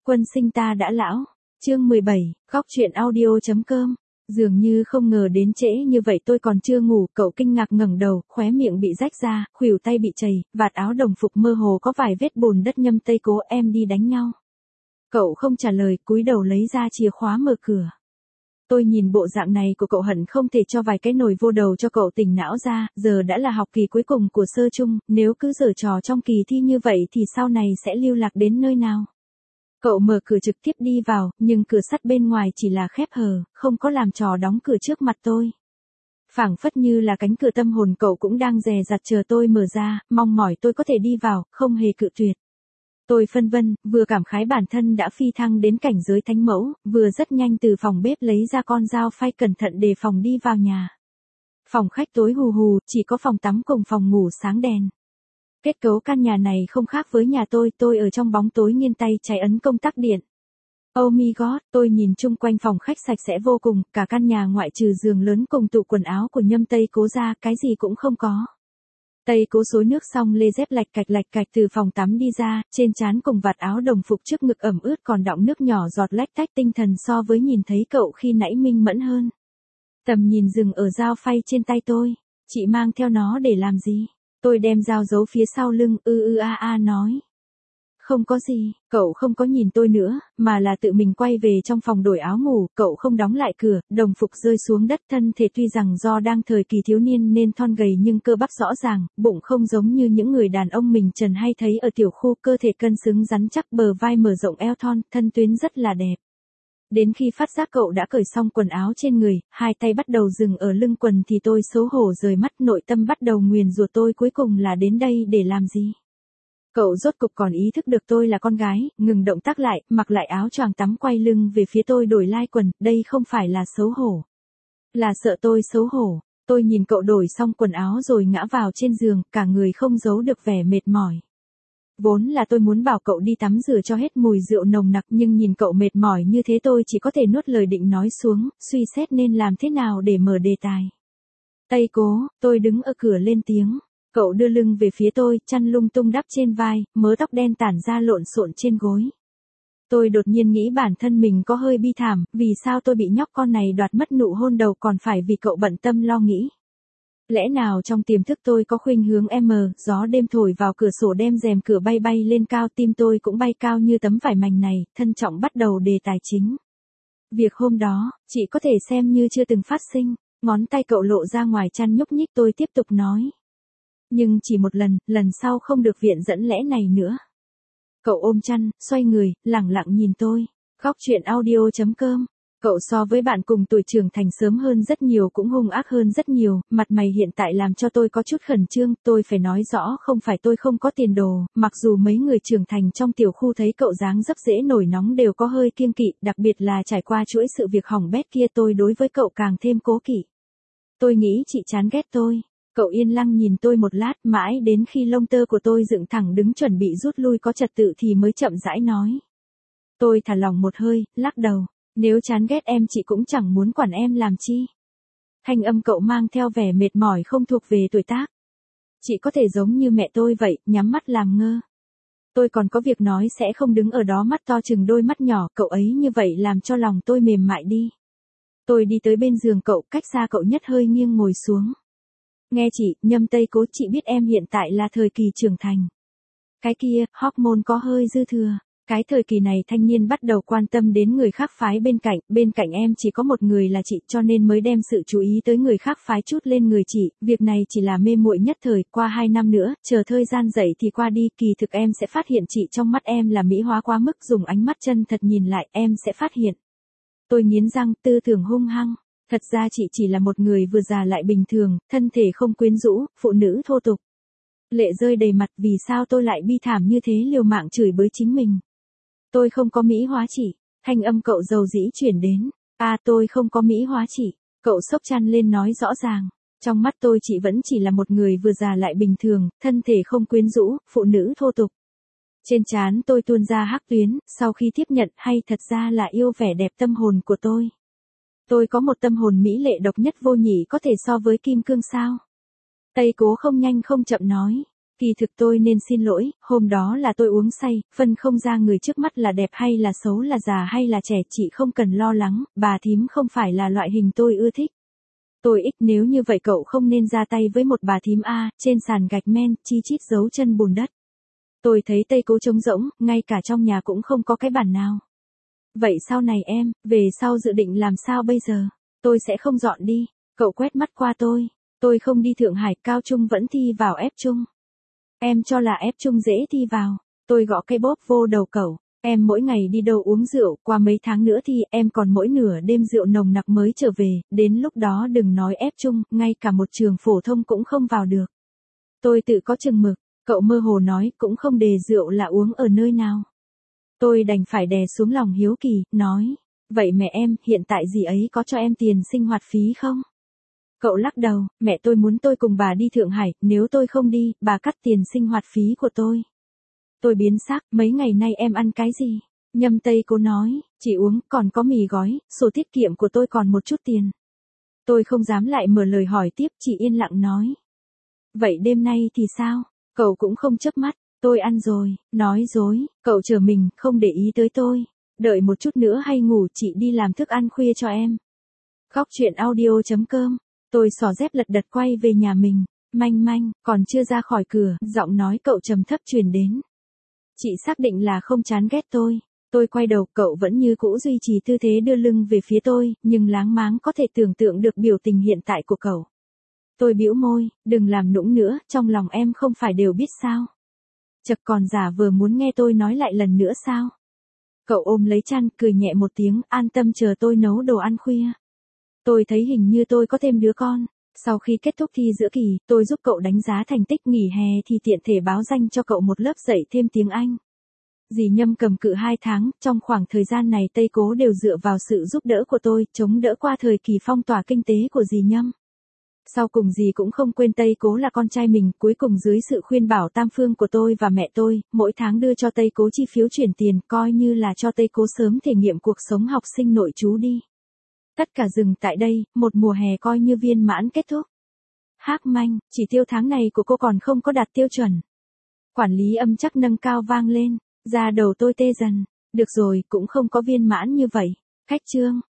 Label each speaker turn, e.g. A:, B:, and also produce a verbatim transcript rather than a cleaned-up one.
A: Quân sinh ta đã lão. Chương mười bảy, góc truyện audio.com. Dường như không ngờ đến trễ như vậy tôi còn chưa ngủ, cậu kinh ngạc ngẩng đầu, khóe miệng bị rách ra, khuỷu tay bị chày, vạt áo đồng phục mơ hồ có vài vết bùn đất nhâm tây cố em đi đánh nhau. Cậu không trả lời, cúi đầu lấy ra chìa khóa mở cửa. Tôi nhìn bộ dạng này của cậu hận không thể cho vài cái nồi vô đầu cho cậu tỉnh não ra, giờ đã là học kỳ cuối cùng của sơ chung, nếu cứ giở trò trong kỳ thi như vậy thì sau này sẽ lưu lạc đến nơi nào. Cậu mở cửa trực tiếp đi vào, nhưng cửa sắt bên ngoài chỉ là khép hờ, không có làm trò đóng cửa trước mặt tôi. Phảng phất như là cánh cửa tâm hồn cậu cũng đang dè dặt chờ tôi mở ra, mong mỏi tôi có thể đi vào, không hề cự tuyệt. Tôi phân vân, vừa cảm khái bản thân đã phi thăng đến cảnh giới thánh mẫu, vừa rất nhanh từ phòng bếp lấy ra con dao phay cẩn thận đề phòng đi vào nhà. Phòng khách tối hù hù, chỉ có phòng tắm cùng phòng ngủ sáng đèn. Kết cấu căn nhà này không khác với nhà tôi, tôi ở trong bóng tối nghiêng tay trái ấn công tắc điện. Oh my god, tôi nhìn chung quanh phòng khách sạch sẽ vô cùng, cả căn nhà ngoại trừ giường lớn cùng tủ quần áo của nhâm tây cố ra, cái gì cũng không có. Tây cố xối nước xong lê dép lạch cạch lạch cạch từ phòng tắm đi ra, trên trán cùng vạt áo đồng phục trước ngực ẩm ướt còn đọng nước nhỏ giọt lách tách, tinh thần so với nhìn thấy cậu khi nãy minh mẫn hơn. Tầm nhìn dừng ở dao phay trên tay tôi, chị mang theo nó để làm gì? Tôi đem dao giấu phía sau lưng, ư ư a a nói. Không có gì, cậu không có nhìn tôi nữa, mà là tự mình quay về trong phòng đổi áo ngủ, cậu không đóng lại cửa, đồng phục rơi xuống đất, thân thể tuy rằng do đang thời kỳ thiếu niên nên thon gầy nhưng cơ bắp rõ ràng, bụng không giống như những người đàn ông mình trần hay thấy ở tiểu khu, cơ thể cân xứng rắn chắc, bờ vai mở rộng eo thon, thân tuyến rất là đẹp. Đến khi phát giác cậu đã cởi xong quần áo trên người, hai tay bắt đầu dừng ở lưng quần thì tôi xấu hổ rời mắt, nội tâm bắt đầu nguyền rủa tôi cuối cùng là đến đây để làm gì. Cậu rốt cục còn ý thức được tôi là con gái, ngừng động tác lại, mặc lại áo choàng tắm quay lưng về phía tôi đổi lai quần, đây không phải là xấu hổ. Là sợ tôi xấu hổ. Tôi nhìn cậu đổi xong quần áo rồi ngã vào trên giường, cả người không giấu được vẻ mệt mỏi. Vốn là tôi muốn bảo cậu đi tắm rửa cho hết mùi rượu nồng nặc, nhưng nhìn cậu mệt mỏi như thế tôi chỉ có thể nuốt lời định nói xuống, suy xét nên làm thế nào để mở đề tài. Tây cố, tôi đứng ở cửa lên tiếng. Cậu đưa lưng về phía tôi, chăn lung tung đắp trên vai, mớ tóc đen tản ra lộn xộn trên gối. Tôi đột nhiên nghĩ bản thân mình có hơi bi thảm, vì sao tôi bị nhóc con này đoạt mất nụ hôn đầu còn phải vì cậu bận tâm lo nghĩ. Lẽ nào trong tiềm thức tôi có khuynh hướng M, gió đêm thổi vào cửa sổ đem rèm cửa bay bay lên cao, tim tôi cũng bay cao như tấm vải mảnh này, thân trọng bắt đầu đề tài chính. Việc hôm đó, chị có thể xem như chưa từng phát sinh, ngón tay cậu lộ ra ngoài chăn nhúc nhích, tôi tiếp tục nói. Nhưng chỉ một lần, lần sau không được viện dẫn lẽ này nữa. Cậu ôm chăn, xoay người, lẳng lặng nhìn tôi. Góc truyện audio.com. Cậu so với bạn cùng tuổi trưởng thành sớm hơn rất nhiều, cũng hung ác hơn rất nhiều, mặt mày hiện tại làm cho tôi có chút khẩn trương, tôi phải nói rõ không phải tôi không có tiền đồ, mặc dù mấy người trưởng thành trong tiểu khu thấy cậu dáng dấp dễ nổi nóng đều có hơi kiêng kỵ, đặc biệt là trải qua chuỗi sự việc hỏng bét kia tôi đối với cậu càng thêm cố kỵ. Tôi nghĩ chị chán ghét tôi. Cậu yên lặng nhìn tôi một lát, mãi đến khi lông tơ của tôi dựng thẳng đứng chuẩn bị rút lui có trật tự thì mới chậm rãi nói. Tôi thả lỏng một hơi, lắc đầu. Nếu chán ghét em chị cũng chẳng muốn quản em làm chi. Thanh âm cậu mang theo vẻ mệt mỏi không thuộc về tuổi tác. Chị có thể giống như mẹ tôi vậy, nhắm mắt làm ngơ. Tôi còn có việc nói sẽ không đứng ở đó mắt to chừng đôi mắt nhỏ, cậu ấy như vậy làm cho lòng tôi mềm mại đi. Tôi đi tới bên giường cậu, cách xa cậu nhất hơi nghiêng ngồi xuống. Nghe chị, nhâm tây cố, chị biết em hiện tại là thời kỳ trưởng thành. Cái kia, hormone có hơi dư thừa. Cái thời kỳ này thanh niên bắt đầu quan tâm đến người khác phái bên cạnh, bên cạnh em chỉ có một người là chị cho nên mới đem sự chú ý tới người khác phái chút lên người chị, việc này chỉ là mê muội nhất thời, qua hai năm nữa, chờ thời gian dậy thì qua đi, kỳ thực em sẽ phát hiện chị trong mắt em là mỹ hóa quá mức, dùng ánh mắt chân thật nhìn lại, em sẽ phát hiện. Tôi nghiến răng, tư tưởng hung hăng. Thật ra chị chỉ là một người vừa già lại bình thường, thân thể không quyến rũ, phụ nữ thô tục. Lệ rơi đầy mặt, vì sao tôi lại bi thảm như thế, liều mạng chửi bới chính mình. Tôi không có mỹ hóa chị. Thanh âm cậu dầu dĩ chuyển đến. À tôi không có mỹ hóa chị. Cậu xốc chăn lên nói rõ ràng. Trong mắt tôi chị vẫn chỉ là một người vừa già lại bình thường, thân thể không quyến rũ, phụ nữ thô tục. Trên trán tôi tuôn ra hắc tuyến, sau khi tiếp nhận hay thật ra là yêu vẻ đẹp tâm hồn của tôi. Tôi có một tâm hồn mỹ lệ độc nhất vô nhị, có thể so với kim cương sao? Tây cố không nhanh không chậm nói. Kỳ thực tôi nên xin lỗi, hôm đó là tôi uống say, phân không ra người trước mắt là đẹp hay là xấu, là già hay là trẻ, chị không cần lo lắng, bà thím không phải là loại hình tôi ưa thích. Tôi ích nếu như vậy cậu không nên ra tay với một bà thím a, trên sàn gạch men, chi chít dấu chân bùn đất. Tôi thấy Tây Cố trống rỗng, ngay cả trong nhà cũng không có cái bàn nào. Vậy sau này em, về sau dự định làm sao bây giờ? Tôi sẽ không dọn đi. Cậu quét mắt qua tôi. Tôi không đi Thượng Hải, cao trung vẫn thi vào ép trung. Em cho là ép trung dễ thi vào. Tôi gõ cây bóp vô đầu cậu. Em mỗi ngày đi đâu uống rượu, qua mấy tháng nữa thì em còn mỗi nửa đêm rượu nồng nặc mới trở về, đến lúc đó đừng nói ép trung, ngay cả một trường phổ thông cũng không vào được. Tôi tự có chừng mực, cậu mơ hồ nói cũng không đề rượu là uống ở nơi nào. Tôi đành phải đè xuống lòng hiếu kỳ, nói, vậy mẹ em, hiện tại dì ấy có cho em tiền sinh hoạt phí không? Cậu lắc đầu, mẹ tôi muốn tôi cùng bà đi Thượng Hải, nếu tôi không đi, bà cắt tiền sinh hoạt phí của tôi. Tôi biến sắc, mấy ngày nay em ăn cái gì? Nhâm Tây Cố nói, chỉ uống, còn có mì gói, sổ tiết kiệm của tôi còn một chút tiền. Tôi không dám lại mở lời hỏi tiếp, chỉ yên lặng nói. Vậy đêm nay thì sao? Cậu cũng không chớp mắt, tôi ăn rồi, nói dối, cậu chờ mình, không để ý tới tôi. Đợi một chút nữa hay ngủ, chị đi làm thức ăn khuya cho em. Góc truyện audio chấm com. Tôi xỏ dép lật đật quay về nhà mình, manh manh, còn chưa ra khỏi cửa, giọng nói cậu trầm thấp truyền đến. Chị xác định là không chán ghét tôi. Tôi quay đầu, cậu vẫn như cũ duy trì tư thế đưa lưng về phía tôi, nhưng láng máng có thể tưởng tượng được biểu tình hiện tại của cậu. Tôi bĩu môi, đừng làm nũng nữa, trong lòng em không phải đều biết sao. Chật còn giả vờ muốn nghe tôi nói lại lần nữa sao. Cậu ôm lấy chăn, cười nhẹ một tiếng, an tâm chờ tôi nấu đồ ăn khuya. Tôi thấy hình như tôi có thêm đứa con. Sau khi kết thúc thi giữa kỳ, tôi giúp cậu đánh giá thành tích, nghỉ hè thì tiện thể báo danh cho cậu một lớp dạy thêm tiếng Anh. Dì Nhâm cầm cự hai tháng, trong khoảng thời gian này Tây Cố đều dựa vào sự giúp đỡ của tôi, chống đỡ qua thời kỳ phong tỏa kinh tế của dì Nhâm. Sau cùng dì cũng không quên Tây Cố là con trai mình, cuối cùng dưới sự khuyên bảo tam phương của tôi và mẹ tôi, mỗi tháng đưa cho Tây Cố chi phiếu chuyển tiền, coi như là cho Tây Cố sớm thể nghiệm cuộc sống học sinh nội trú đi. Tất cả dừng tại đây, một mùa hè coi như viên mãn kết thúc. Hác manh, chỉ tiêu tháng này của cô còn không có đạt tiêu chuẩn. Quản lý âm chắc nâng cao vang lên, da đầu tôi tê dần. Được rồi, cũng không có viên mãn như vậy. Khách trương,